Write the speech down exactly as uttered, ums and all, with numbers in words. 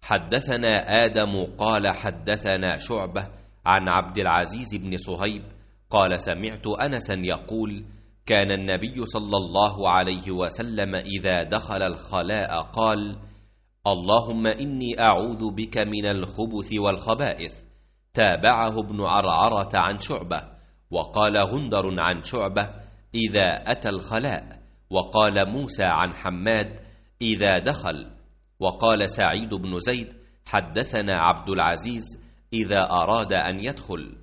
حدثنا آدم قال حدثنا شعبة عن عبد العزيز بن صهيب قال سمعت أنسا يقول كان النبي صلى الله عليه وسلم إذا دخل الخلاء قال اللهم إني أعوذ بك من الخبث والخبائث. تابعه ابن عرعرة عن شعبة، وقال غندر عن شعبة إذا أتى الخلاء، وقال موسى عن حماد إذا دخل، وقال سعيد بن زيد حدثنا عبد العزيز إذا أراد أن يدخل.